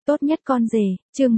Tốt nhất con rể, chương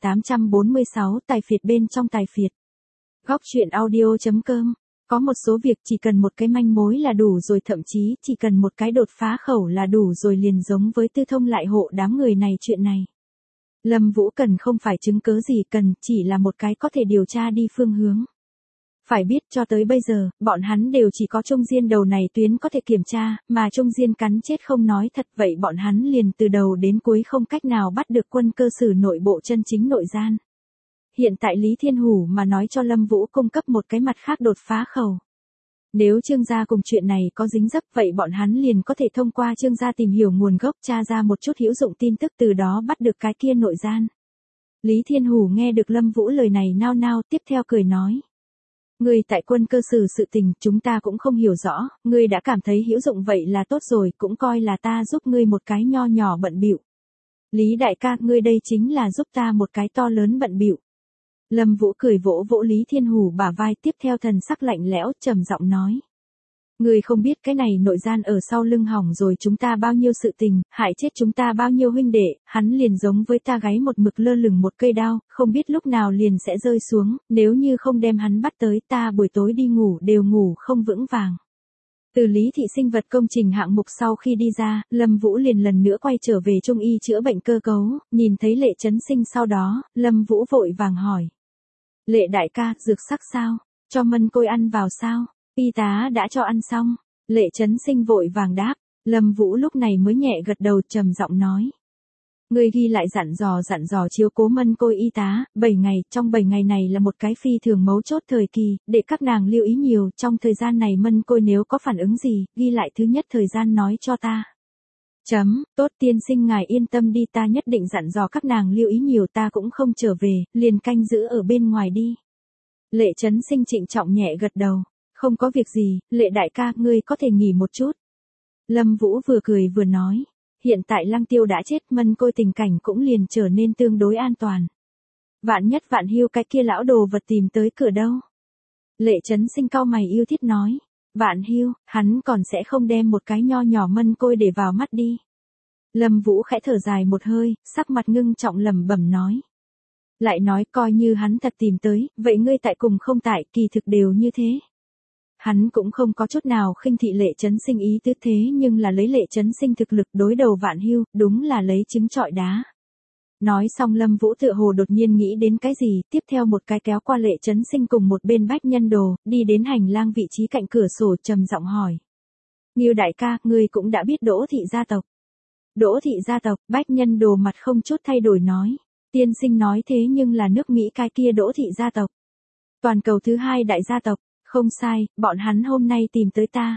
1846 tài phiệt bên trong tài phiệt. Góc truyện audio.com. Có một số việc chỉ cần một cái manh mối là đủ rồi, thậm chí chỉ cần một cái đột phá khẩu là đủ rồi, liền giống với Tư Thông lại hộ đám người này chuyện này. Lâm Vũ cần không phải chứng cớ gì, cần chỉ là một cái có thể điều tra đi phương hướng. Phải biết cho tới bây giờ, bọn hắn đều chỉ có Trung Diên đầu này tuyến có thể kiểm tra, mà Trung Diên cắn chết không nói thật, vậy bọn hắn liền từ đầu đến cuối không cách nào bắt được quân cơ sử nội bộ chân chính nội gian. Hiện tại Lý Thiên Hủ mà nói cho Lâm Vũ cung cấp một cái mặt khác đột phá khẩu. Nếu Trương gia cùng chuyện này có dính dấp, vậy bọn hắn liền có thể thông qua Trương gia tìm hiểu nguồn gốc, tra ra một chút hữu dụng tin tức, từ đó bắt được cái kia nội gian. Lý Thiên Hủ nghe được Lâm Vũ lời này nao nao, tiếp theo cười nói. Ngươi tại quân cơ sử sự tình chúng ta cũng không hiểu rõ, ngươi đã cảm thấy hữu dụng vậy là tốt rồi, cũng coi là ta giúp ngươi một cái nho nhỏ bận bịu. Lý đại ca, ngươi đây chính là giúp ta một cái to lớn bận bịu. Lâm Vũ cười vỗ vỗ Lý Thiên Hủ bả vai, tiếp theo thần sắc lạnh lẽo trầm giọng nói. Ngươi không biết cái này nội gian ở sau lưng hỏng rồi chúng ta bao nhiêu sự tình, hại chết chúng ta bao nhiêu huynh đệ, hắn liền giống với ta gáy một mực lơ lửng một cây đao, không biết lúc nào liền sẽ rơi xuống, nếu như không đem hắn bắt tới, ta buổi tối đi ngủ đều ngủ không vững vàng. Từ Lý thị sinh vật công trình hạng mục sau khi đi ra, Lâm Vũ liền lần nữa quay trở về Trung y chữa bệnh cơ cấu, nhìn thấy Lệ Chấn Sinh sau đó, Lâm Vũ vội vàng hỏi. Lệ đại ca, dược sắc sao? Cho Mân Côi ăn vào sao? Y tá đã cho ăn xong. Lệ Chấn Sinh vội vàng đáp. Lâm Vũ lúc này mới nhẹ gật đầu, trầm giọng nói. Ngươi ghi lại dặn dò chiếu cố Mân Côi y tá, 7 ngày, trong 7 ngày này là một cái phi thường mấu chốt thời kỳ, để các nàng lưu ý nhiều, trong thời gian này Mân Côi nếu có phản ứng gì, ghi lại thứ nhất thời gian nói cho ta. Tốt tiên sinh ngài yên tâm đi, ta nhất định dặn dò các nàng lưu ý nhiều, ta cũng không trở về, liền canh giữ ở bên ngoài đi. Lệ Chấn Sinh trịnh trọng nhẹ gật đầu. Không có việc gì, Lệ đại ca, ngươi có thể nghỉ một chút. Lâm Vũ vừa cười vừa nói. Hiện tại Lăng Tiêu đã chết, Mân Côi tình cảnh cũng liền trở nên tương đối an toàn. Vạn nhất Vạn Hưu cái kia lão đồ vật tìm tới cửa đâu. Lệ Chấn Sinh cau mày yêu thiết nói. Vạn Hưu, hắn còn sẽ không đem một cái nho nhỏ Mân Côi để vào mắt đi. Lâm Vũ khẽ thở dài một hơi, sắc mặt ngưng trọng lẩm bẩm nói. Lại nói coi như hắn thật tìm tới, vậy ngươi tại cùng không tại, kỳ thực đều như thế. Hắn cũng không có chút nào khinh thị Lệ Chấn Sinh ý tứ, thế nhưng là lấy Lệ Chấn Sinh thực lực đối đầu Vạn Hưu, đúng là lấy trứng trọi đá. Nói xong Lâm Vũ tựa hồ đột nhiên nghĩ đến cái gì, tiếp theo một cái kéo qua Lệ Chấn Sinh cùng một bên Bách Nhân Đồ, đi đến hành lang vị trí cạnh cửa sổ, trầm giọng hỏi. Ngưu đại ca, ngươi cũng đã biết Đỗ thị gia tộc. Đỗ thị gia tộc, Bách Nhân Đồ mặt không chút thay đổi nói. Tiên sinh nói thế nhưng là nước Mỹ cái kia Đỗ thị gia tộc. Toàn cầu thứ 2 đại gia tộc. Không sai, bọn hắn hôm nay tìm tới ta.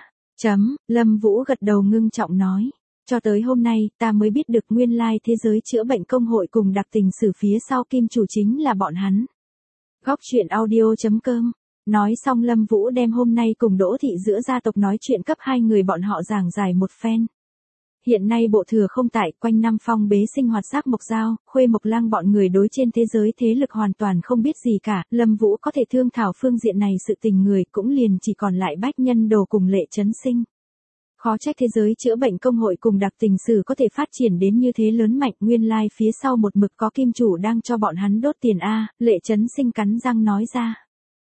Lâm Vũ gật đầu ngưng trọng nói. Cho tới hôm nay, ta mới biết được nguyên lai thế giới chữa bệnh công hội cùng đặc tình sử phía sau kim chủ chính là bọn hắn. Góc truyện audio.com. Nói xong Lâm Vũ đem hôm nay cùng Đỗ thị giữa gia tộc nói chuyện cấp hai người bọn họ giảng giải một phen. Hiện nay bộ thừa không tại, quanh năm phong bế sinh hoạt Giác Mộc Giao, Khuê Mộc Lang bọn người đối trên thế giới thế lực hoàn toàn không biết gì cả, Lâm Vũ có thể thương thảo phương diện này sự tình người cũng liền chỉ còn lại Bách Nhân Đồ cùng Lệ Chấn Sinh. Khó trách thế giới chữa bệnh công hội cùng đặc tình sử có thể phát triển đến như thế lớn mạnh, nguyên lai phía sau một mực có kim chủ đang cho bọn hắn đốt tiền a. Lệ Chấn Sinh cắn răng nói ra.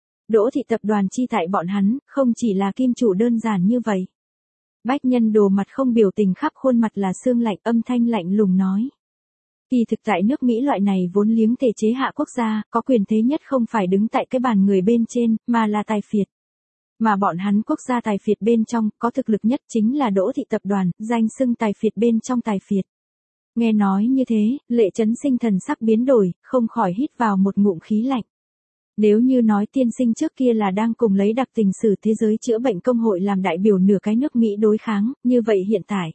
Đỗ thị tập đoàn chi tại bọn hắn, không chỉ là kim chủ đơn giản như vậy. Bách Nhân Đồ mặt không biểu tình, khắp khuôn mặt là xương lạnh, âm thanh lạnh lùng nói. Kỳ thực tại nước Mỹ loại này vốn liếng thể chế hạ quốc gia, có quyền thế nhất không phải đứng tại cái bàn người bên trên, mà là tài phiệt. Mà bọn hắn quốc gia tài phiệt bên trong, có thực lực nhất chính là Đỗ thị tập đoàn, danh xưng tài phiệt bên trong tài phiệt. Nghe nói như thế, Lệ Chấn Sinh thần sắc biến đổi, không khỏi hít vào một ngụm khí lạnh. Nếu như nói tiên sinh trước kia là đang cùng lấy đặc tình sử thế giới chữa bệnh công hội làm đại biểu nửa cái nước Mỹ đối kháng, như vậy hiện tại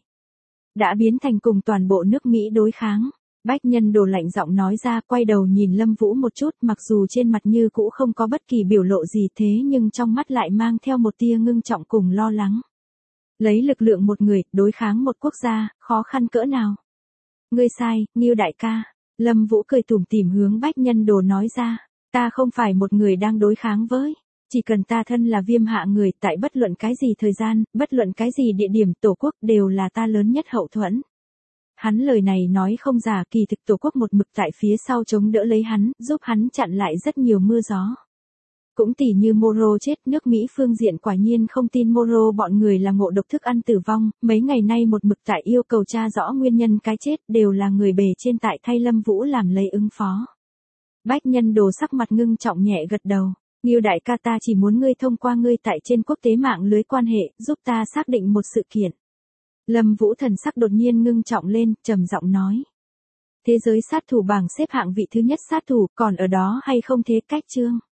đã biến thành cùng toàn bộ nước Mỹ đối kháng. Bách Nhân Đồ lạnh giọng nói ra, quay đầu nhìn Lâm Vũ một chút, mặc dù trên mặt như cũ không có bất kỳ biểu lộ gì, thế nhưng trong mắt lại mang theo một tia ngưng trọng cùng lo lắng. Lấy lực lượng một người, đối kháng một quốc gia, khó khăn cỡ nào? Ngươi sai, Ngưu đại ca. Lâm Vũ cười tủm tỉm hướng Bách Nhân Đồ nói ra. Ta không phải một người đang đối kháng với. Chỉ cần ta thân là Viêm hạ người, tại bất luận cái gì thời gian, bất luận cái gì địa điểm, tổ quốc đều là ta lớn nhất hậu thuẫn. Hắn lời này nói không giả, kỳ thực Tổ quốc một mực tại phía sau chống đỡ lấy hắn, giúp hắn chặn lại rất nhiều mưa gió. Cũng tỉ như Moro chết, nước Mỹ phương diện quả nhiên không tin Moro bọn người là ngộ độc thức ăn tử vong, mấy ngày nay một mực tại yêu cầu tra rõ nguyên nhân cái chết, đều là người bề trên tại thay Lâm Vũ làm lấy ứng phó. Bách Nhân Đồ sắc mặt ngưng trọng nhẹ gật đầu. Ngưu đại ca, ta chỉ muốn ngươi thông qua ngươi tại trên quốc tế mạng lưới quan hệ, giúp ta xác định một sự kiện. Lâm Vũ thần sắc đột nhiên ngưng trọng lên, trầm giọng nói. Thế giới sát thủ bảng xếp hạng vị thứ nhất sát thủ, còn ở đó hay không thế cách chương?